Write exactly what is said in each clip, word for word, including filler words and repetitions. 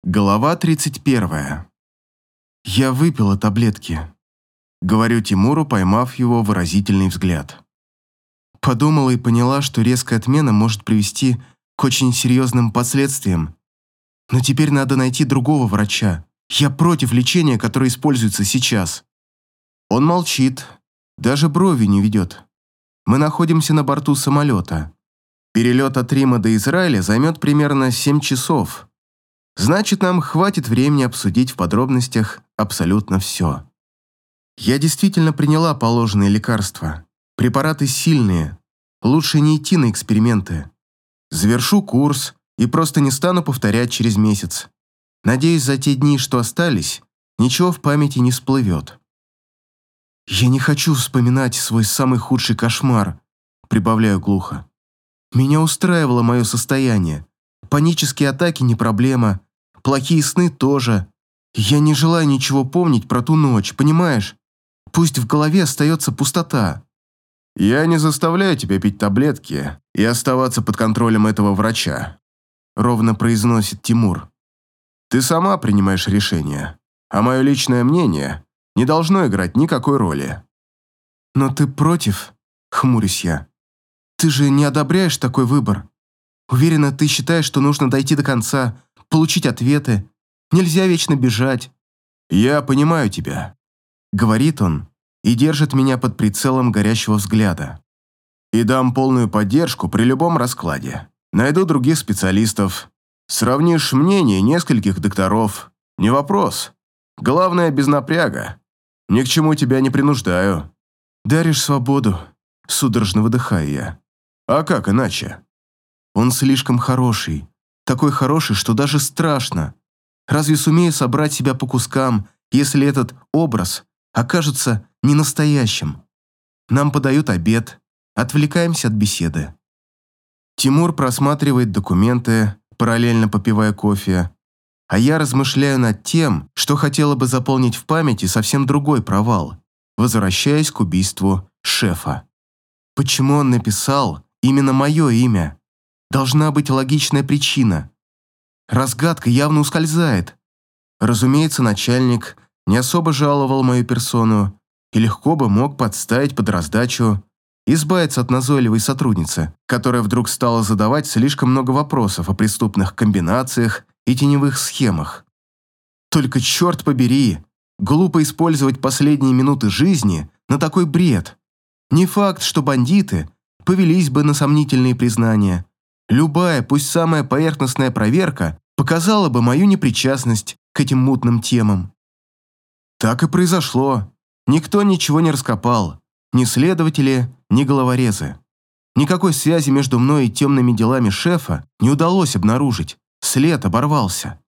Глава тридцать первая. Я выпила таблетки. Говорю Тимуру, поймав его выразительный взгляд. Подумала и поняла, что резкая отмена может привести к очень серьезным последствиям. Но теперь надо найти другого врача. Я против лечения, которое используется сейчас. Он молчит, даже брови не ведет. Мы находимся на борту самолета. Перелет от Рима до Израиля займет примерно семь часов. Значит, нам хватит времени обсудить в подробностях абсолютно все. Я действительно приняла положенные лекарства. Препараты сильные. Лучше не идти на эксперименты. Завершу курс и просто не стану повторять через месяц. Надеюсь, за те дни, что остались, ничего в памяти не всплывет. Я не хочу вспоминать свой самый худший кошмар, прибавляю глухо. Меня устраивало мое состояние. Панические атаки не проблема. Плохие сны тоже. Я не желаю ничего помнить про ту ночь, понимаешь? Пусть в голове остается пустота. Я не заставляю тебя пить таблетки и оставаться под контролем этого врача, ровно произносит Тимур. Ты сама принимаешь решение, а мое личное мнение не должно играть никакой роли. Но ты против? Хмурюсь я. Ты же не одобряешь такой выбор. Уверена, ты считаешь, что нужно дойти до конца, получить ответы. Нельзя вечно бежать. Я понимаю тебя, говорит он и держит меня под прицелом горящего взгляда. И дам полную поддержку при любом раскладе. Найду других специалистов. Сравнишь мнение нескольких докторов. Не вопрос. Главное, без напряга. Ни к чему тебя не принуждаю. Даришь свободу, судорожно выдыхаю я. А как иначе? Он слишком хороший. Такой хороший, что даже страшно. Разве сумею собрать себя по кускам, если этот образ окажется не настоящим? Нам подают обед, отвлекаемся от беседы. Тимур просматривает документы, параллельно попивая кофе, а я размышляю над тем, что хотела бы заполнить в памяти совсем другой провал, возвращаясь к убийству шефа. Почему он написал именно мое имя? Должна быть логичная причина. Разгадка явно ускользает. Разумеется, начальник не особо жаловал мою персону и легко бы мог подставить под раздачу, избавиться от назойливой сотрудницы, которая вдруг стала задавать слишком много вопросов о преступных комбинациях и теневых схемах. Только черт побери, глупо использовать последние минуты жизни на такой бред. Не факт, что бандиты повелись бы на сомнительные признания. Любая, пусть самая поверхностная проверка показала бы мою непричастность к этим мутным темам. Так и произошло. Никто ничего не раскопал. Ни следователи, ни головорезы. Никакой связи между мной и темными делами шефа не удалось обнаружить. След оборвался.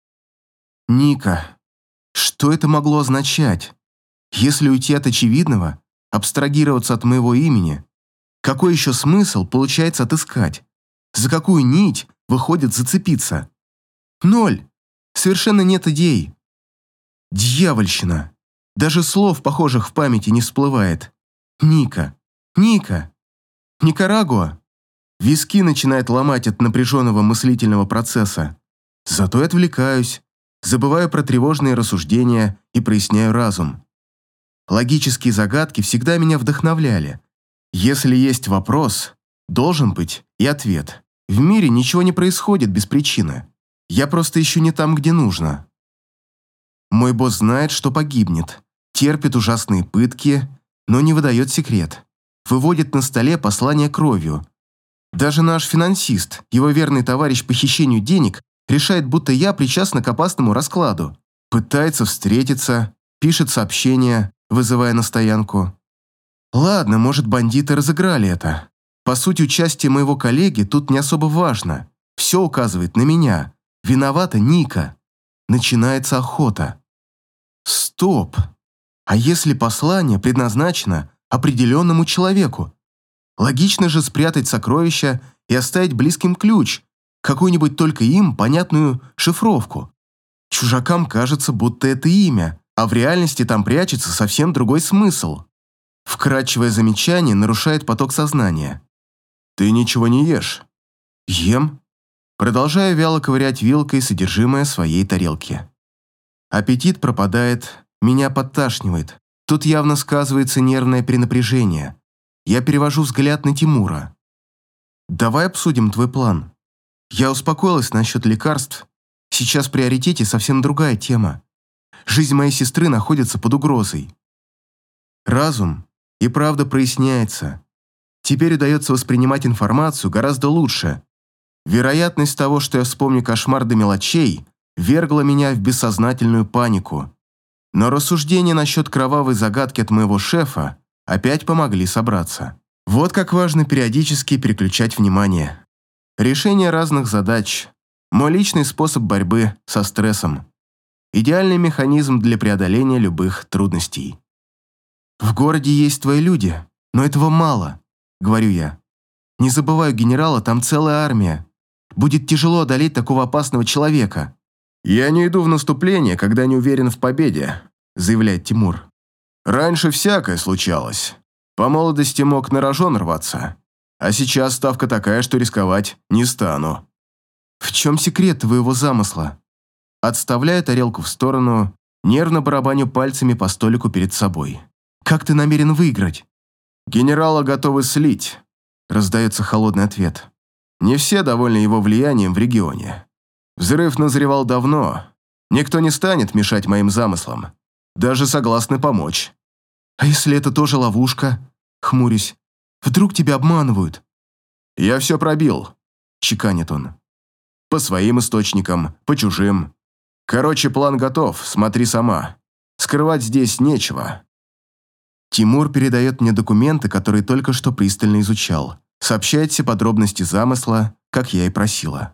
Ника. Что это могло означать? Если уйти от очевидного, абстрагироваться от моего имени, какой еще смысл получается отыскать? За какую нить выходит зацепиться? Ноль. Совершенно нет идей. Дьявольщина. Даже слов, похожих в памяти, не всплывает. Ника. Ника. Никарагуа. Виски начинает ломать от напряженного мыслительного процесса. Зато я отвлекаюсь, забываю про тревожные рассуждения и проясняю разум. Логические загадки всегда меня вдохновляли. Если есть вопрос, должен быть и ответ. В мире ничего не происходит без причины. Я просто ищу не там, где нужно. Мой босс знает, что погибнет, терпит ужасные пытки, но не выдает секрет. Выводит на столе послание кровью. Даже наш финансист, его верный товарищ по хищению денег, решает, будто я причастна к опасному раскладу. Пытается встретиться, пишет сообщения, вызывая на стоянку. Ладно, может, бандиты разыграли это. По сути, участие моего коллеги тут не особо важно. Все указывает на меня. Виновата Ника. Начинается охота. Стоп. А если послание предназначено определенному человеку? Логично же спрятать сокровища и оставить близким ключ, какую-нибудь только им понятную шифровку. Чужакам кажется, будто это имя, а в реальности там прячется совсем другой смысл. Вкрадчивое замечание нарушает поток сознания. «Ты ничего не ешь?» «Ем. Продолжаю вяло ковырять вилкой содержимое своей тарелки. Аппетит пропадает, меня подташнивает. Тут явно сказывается нервное перенапряжение. Я перевожу взгляд на Тимура. «Давай обсудим твой план. Я успокоилась насчет лекарств. Сейчас в приоритете совсем другая тема. Жизнь моей сестры находится под угрозой. Разум и правда проясняется. Теперь удается воспринимать информацию гораздо лучше. Вероятность того, что я вспомню кошмар до мелочей, вергла меня в бессознательную панику. Но рассуждения насчет кровавой загадки от моего шефа опять помогли собраться. Вот как важно периодически переключать внимание. Решение разных задач – мой личный способ борьбы со стрессом. Идеальный механизм для преодоления любых трудностей. «В городе есть твои люди, но этого мало», – говорю я. «Не забывай, генерала, там целая армия. Будет тяжело одолеть такого опасного человека». «Я не иду в наступление, когда не уверен в победе», – заявляет Тимур. «Раньше всякое случалось. По молодости мог на рожон рваться. А сейчас ставка такая, что рисковать не стану». «В чем секрет твоего замысла?» Отставляю тарелку в сторону, нервно барабаню пальцами по столику перед собой. «Как ты намерен выиграть?» «Генерала готовы слить», – раздается холодный ответ. «Не все довольны его влиянием в регионе. Взрыв назревал давно. Никто не станет мешать моим замыслам. Даже согласны помочь». «А если это тоже ловушка?» – хмурюсь. «Вдруг тебя обманывают?» «Я все пробил», – чеканит он. «По своим источникам, по чужим. Короче, план готов, смотри сама. Скрывать здесь нечего». Тимур передает мне документы, которые только что пристально изучал. Сообщает все подробности замысла, как я и просила.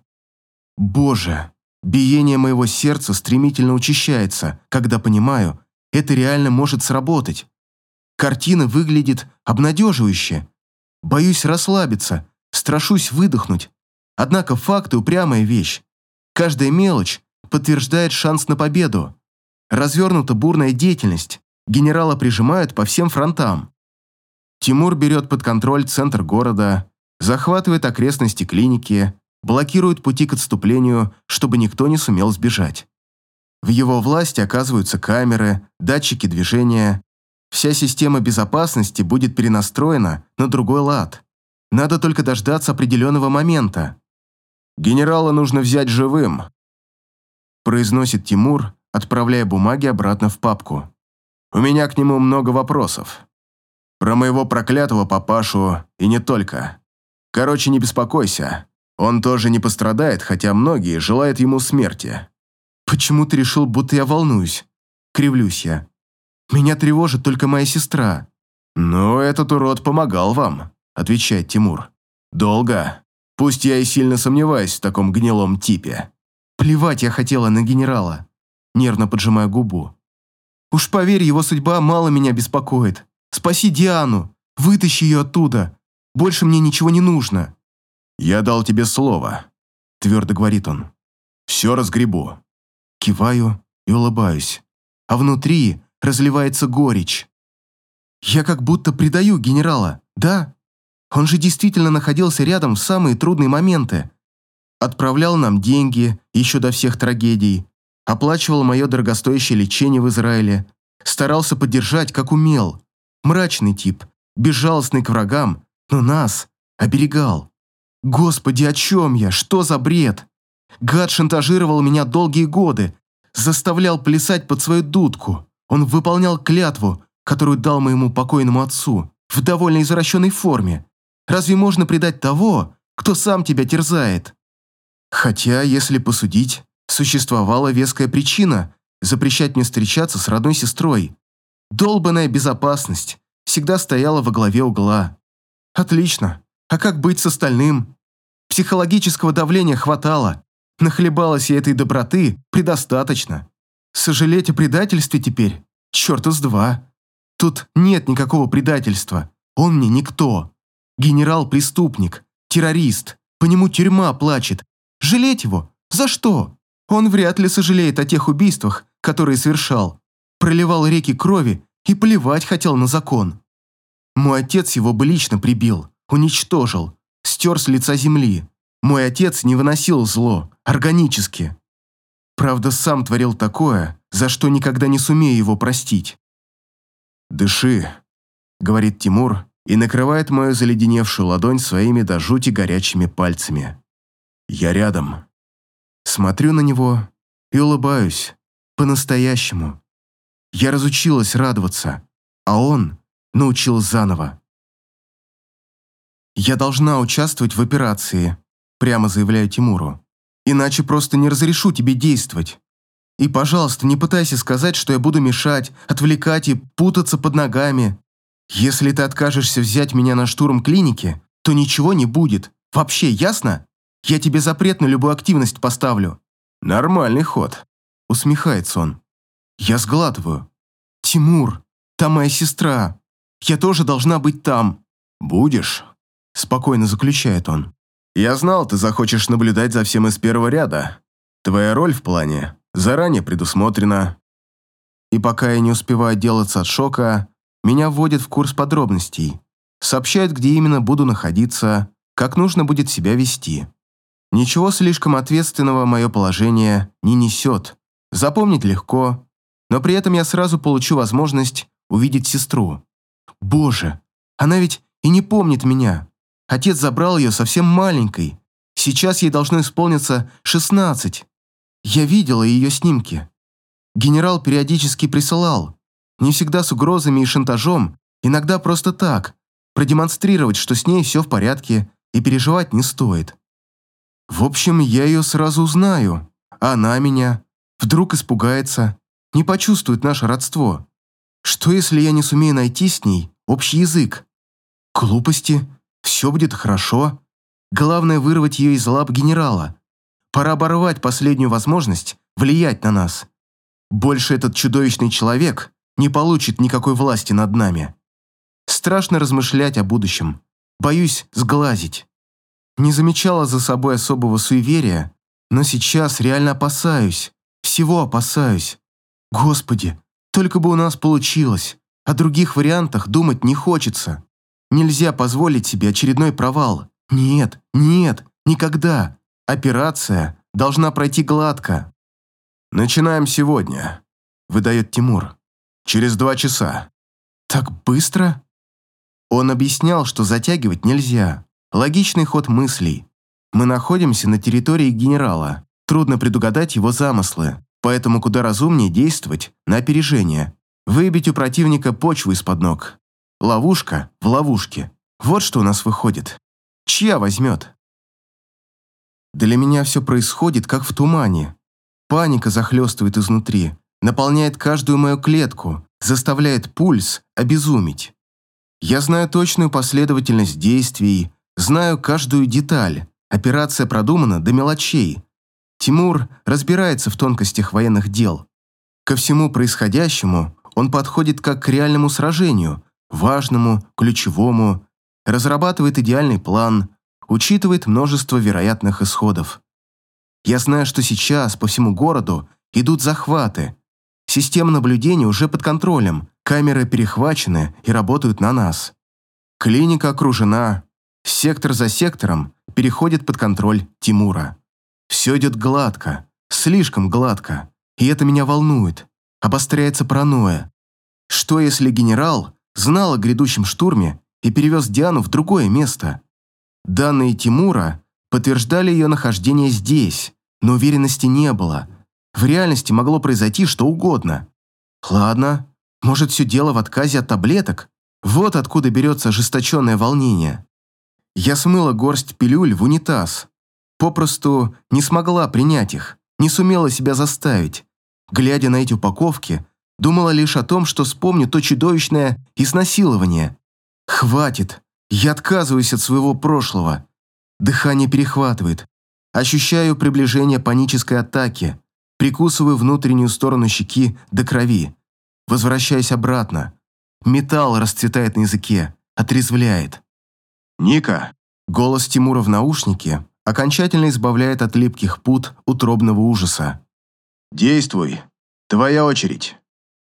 Боже, биение моего сердца стремительно учащается, когда понимаю, это реально может сработать. Картина выглядит обнадеживающе. Боюсь расслабиться, страшусь выдохнуть. Однако факты – упрямая вещь. Каждая мелочь подтверждает шанс на победу. Развернута бурная деятельность. Генерала прижимают по всем фронтам. Тимур берет под контроль центр города, захватывает окрестности клиники, блокирует пути к отступлению, чтобы никто не сумел сбежать. В его власти оказываются камеры, датчики движения. Вся система безопасности будет перенастроена на другой лад. Надо только дождаться определенного момента. «Генерала нужно взять живым», – произносит Тимур, отправляя бумаги обратно в папку. «У меня к нему много вопросов. Про моего проклятого папашу и не только. Короче, не беспокойся. Он тоже не пострадает, хотя многие желают ему смерти». «Почему ты решил, будто я волнуюсь?» – кривлюсь я. «Меня тревожит только моя сестра». «Ну, этот урод помогал вам», – отвечает Тимур. «Долго. Пусть я и сильно сомневаюсь в таком гнилом типе». «Плевать я хотела на генерала», – нервно поджимая губу. «Уж поверь, его судьба мало меня беспокоит. Спаси Диану, вытащи ее оттуда. Больше мне ничего не нужно». «Я дал тебе слово», – твердо говорит он. «Все разгребу». Киваю и улыбаюсь, а внутри разливается горечь. Я как будто предаю генерала, да? Он же действительно находился рядом в самые трудные моменты. Отправлял нам деньги еще до всех трагедий, оплачивал мое дорогостоящее лечение в Израиле, старался поддержать, как умел. Мрачный тип, безжалостный к врагам, но нас оберегал. Господи, о чем я? Что за бред? Гад шантажировал меня долгие годы, заставлял плясать под свою дудку. Он выполнял клятву, которую дал моему покойному отцу, в довольно извращенной форме. Разве можно предать того, кто сам тебя терзает? Хотя, если посудить, существовала веская причина запрещать мне встречаться с родной сестрой. Долбаная безопасность всегда стояла во главе угла. Отлично. А как быть с остальным? Психологического давления хватало. Нахлебалась я этой доброты предостаточно. Сожалеть о предательстве теперь? Черта с два. Тут нет никакого предательства. Он мне никто. Генерал-преступник, террорист. По нему тюрьма плачет. Жалеть его? За что? Он вряд ли сожалеет о тех убийствах, которые совершал. Проливал реки крови и плевать хотел на закон. Мой отец его бы лично прибил, уничтожил, стер с лица земли. Мой отец не выносил зло, органически. Правда, сам творил такое, за что никогда не сумею его простить. «Дыши», — говорит Тимур и накрывает мою заледеневшую ладонь своими до жути горячими пальцами. «Я рядом». Смотрю на него и улыбаюсь. По-настоящему. Я разучилась радоваться, а он научил заново. «Я должна участвовать в операции», — прямо заявляю Тимуру. «Иначе просто не разрешу тебе действовать. И, пожалуйста, не пытайся сказать, что я буду мешать, отвлекать и путаться под ногами. Если ты откажешься взять меня на штурм клиники, то ничего не будет. Вообще, ясно? Я тебе запрет на любую активность поставлю». «Нормальный ход», — усмехается он. Я сглатываю. «Тимур, там моя сестра. Я тоже должна быть там». «Будешь», — спокойно заключает он. «Я знал, ты захочешь наблюдать за всем из первого ряда. Твоя роль в плане заранее предусмотрена». И пока я не успеваю отделаться от шока, меня вводят в курс подробностей. Сообщают, где именно буду находиться, как нужно будет себя вести. Ничего слишком ответственного мое положение не несет. Запомнить легко, но при этом я сразу получу возможность увидеть сестру. Боже, она ведь и не помнит меня. Отец забрал ее совсем маленькой. Сейчас ей должно исполниться шестнадцать. Я видела ее снимки. Генерал периодически присылал. Не всегда с угрозами и шантажом, иногда просто так, продемонстрировать, что с ней все в порядке и переживать не стоит. В общем, я ее сразу узнаю, а она меня. Вдруг испугается, не почувствует наше родство. Что, если я не сумею найти с ней общий язык? Глупости, все будет хорошо. Главное вырвать ее из лап генерала. Пора оборвать последнюю возможность влиять на нас. Больше этот чудовищный человек не получит никакой власти над нами. Страшно размышлять о будущем. Боюсь сглазить. Не замечала за собой особого суеверия, но сейчас реально опасаюсь. Всего опасаюсь. Господи, только бы у нас получилось. О других вариантах думать не хочется. Нельзя позволить себе очередной провал. Нет, нет, никогда. Операция должна пройти гладко. «Начинаем сегодня», — выдает Тимур. «Через два часа». «Так быстро?» Он объяснял, что затягивать нельзя. Логичный ход мыслей. Мы находимся на территории генерала. Трудно предугадать его замыслы, поэтому куда разумнее действовать на опережение. Выбить у противника почву из-под ног. Ловушка в ловушке. Вот что у нас выходит. Чья возьмет? Для меня все происходит, как в тумане. Паника захлестывает изнутри, наполняет каждую мою клетку, заставляет пульс обезумить. Я знаю точную последовательность действий, знаю каждую деталь. Операция продумана до мелочей. Тимур разбирается в тонкостях военных дел. Ко всему происходящему он подходит как к реальному сражению, важному, ключевому, разрабатывает идеальный план, учитывает множество вероятных исходов. Я знаю, что сейчас по всему городу идут захваты. Система наблюдения уже под контролем, камеры перехвачены и работают на нас. Клиника окружена, сектор за сектором переходит под контроль Тимура. Все идет гладко, слишком гладко, и это меня волнует. Обостряется паранойя. Что если генерал знал о грядущем штурме и перевез Диану в другое место? Данные Тимура подтверждали ее нахождение здесь, но уверенности не было. В реальности могло произойти что угодно. Ладно, может, все дело в отказе от таблеток? Вот откуда берется ожесточенное волнение. Я смыла горсть пилюль в унитаз. Попросту не смогла принять их, не сумела себя заставить. Глядя на эти упаковки, думала лишь о том, что вспомню то чудовищное изнасилование. Хватит, я отказываюсь от своего прошлого. Дыхание перехватывает. Ощущаю приближение панической атаки. Прикусываю внутреннюю сторону щеки до крови. Возвращаюсь обратно. Металл расцветает на языке, отрезвляет. «Ника!» Голос Тимура в наушнике окончательно избавляет от липких пут утробного ужаса. «Действуй. Твоя очередь».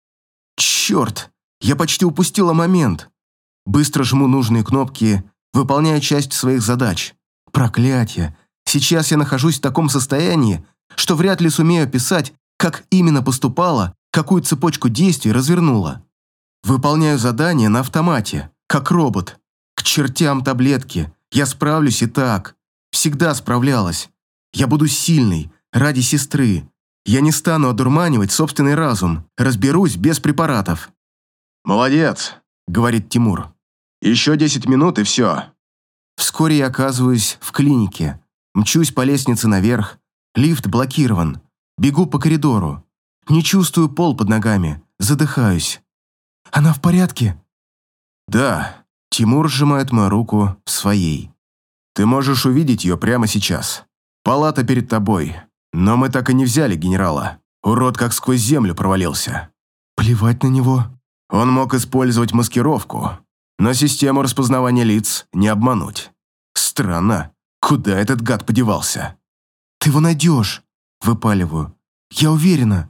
Черт! Я почти упустила момент. Быстро жму нужные кнопки, выполняя часть своих задач. Проклятие! Сейчас я нахожусь в таком состоянии, что вряд ли сумею описать, как именно поступала, какую цепочку действий развернула. Выполняю задание на автомате, как робот. К чертям таблетки. Я справлюсь и так. Всегда справлялась. Я буду сильной, ради сестры. Я не стану одурманивать собственный разум. Разберусь без препаратов. «Молодец», — говорит Тимур. «Еще десять минут и все». Вскоре я оказываюсь в клинике. Мчусь по лестнице наверх. Лифт блокирован. Бегу по коридору. Не чувствую пол под ногами. Задыхаюсь. «Она в порядке?» «Да». Тимур сжимает мою руку в своей. «Ты можешь увидеть ее прямо сейчас. Палата перед тобой. Но мы так и не взяли генерала. Урод как сквозь землю провалился». «Плевать на него». Он мог использовать маскировку, но систему распознавания лиц не обмануть. Странно, куда этот гад подевался? «Ты его найдешь», — выпаливаю. «Я уверена».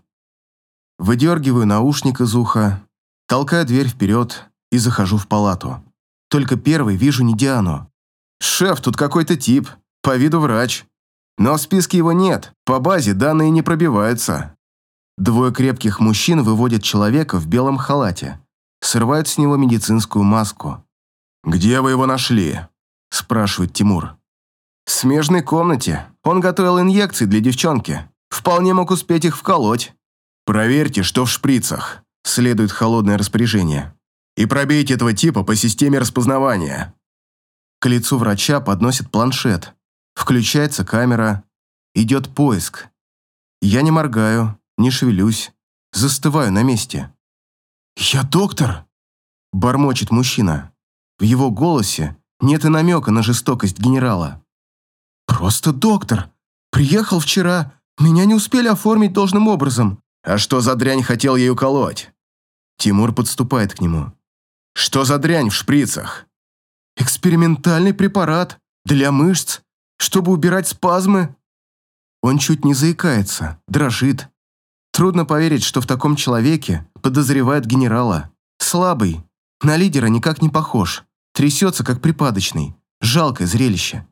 Выдергиваю наушник из уха, толкаю дверь вперед и захожу в палату. Только первый вижу не Диану. «Шеф, тут какой-то тип, по виду врач. Но в списке его нет, по базе данные не пробиваются». Двое крепких мужчин выводят человека в белом халате, срывают с него медицинскую маску. «Где вы его нашли?» – спрашивает Тимур. «В смежной комнате. Он готовил инъекции для девчонки. Вполне мог успеть их вколоть». «Проверьте, что в шприцах», – следует холодное распоряжение. «И пробейте этого типа по системе распознавания». К лицу врача подносит планшет. Включается камера. Идет поиск. Я не моргаю, не шевелюсь. Застываю на месте. «Я доктор!» – бормочет мужчина. В его голосе нет и намека на жестокость генерала. «Просто доктор. Приехал вчера. Меня не успели оформить должным образом». «А что за дрянь хотел ей уколоть?» Тимур подступает к нему. «Что за дрянь в шприцах?» «Экспериментальный препарат. Для мышц. Чтобы убирать спазмы». Он чуть не заикается, дрожит. Трудно поверить, что в таком человеке подозревают генерала. Слабый, на лидера никак не похож. Трясется, как припадочный. Жалкое зрелище.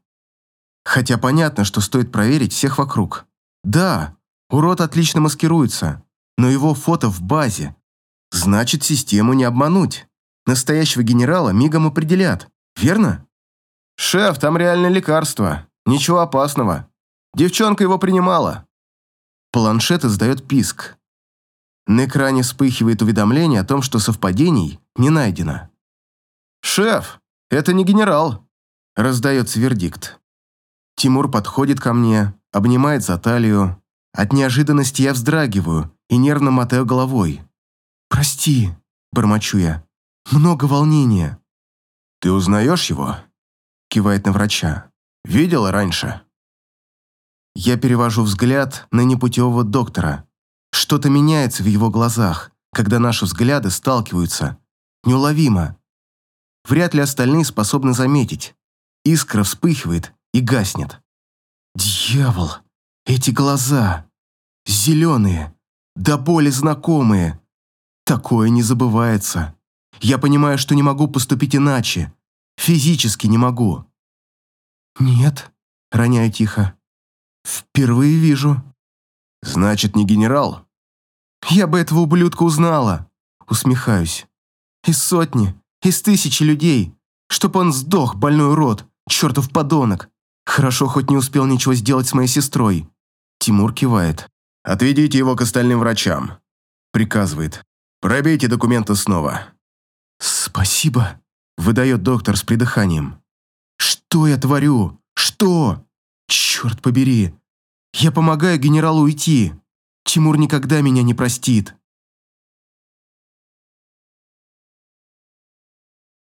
Хотя понятно, что стоит проверить всех вокруг. Да, урод отлично маскируется, но его фото в базе. Значит, систему не обмануть. Настоящего генерала мигом определят, верно? «Шеф, там реальное лекарство. Ничего опасного. Девчонка его принимала». Планшет издает писк. На экране вспыхивает уведомление о том, что совпадений не найдено. «Шеф, это не генерал», — раздается вердикт. Тимур подходит ко мне, обнимает за талию. От неожиданности я вздрагиваю и нервно мотаю головой. «Прости», — бормочу я, — «много волнения». «Ты узнаешь его?» — кивает на врача. «Видела раньше?» Я перевожу взгляд на непутевого доктора. Что-то меняется в его глазах, когда наши взгляды сталкиваются. Неуловимо. Вряд ли остальные способны заметить. Искра вспыхивает и гаснет. Дьявол! Эти глаза! Зеленые! До боли знакомые! Такое не забывается. Я понимаю, что не могу поступить иначе. Физически не могу. «Нет», — роняю тихо. «Впервые вижу». «Значит, не генерал?» «Я бы этого ублюдка узнала», — усмехаюсь. «Из сотни, из тысячи людей. Чтоб он сдох, больной урод, чертов подонок. Хорошо, хоть не успел ничего сделать с моей сестрой». Тимур кивает. «Отведите его к остальным врачам», — приказывает. «Пробейте документы снова». «Спасибо», — выдает доктор с придыханием. «Что я творю? Что? Черт побери! Я помогаю генералу уйти. Тимур никогда меня не простит».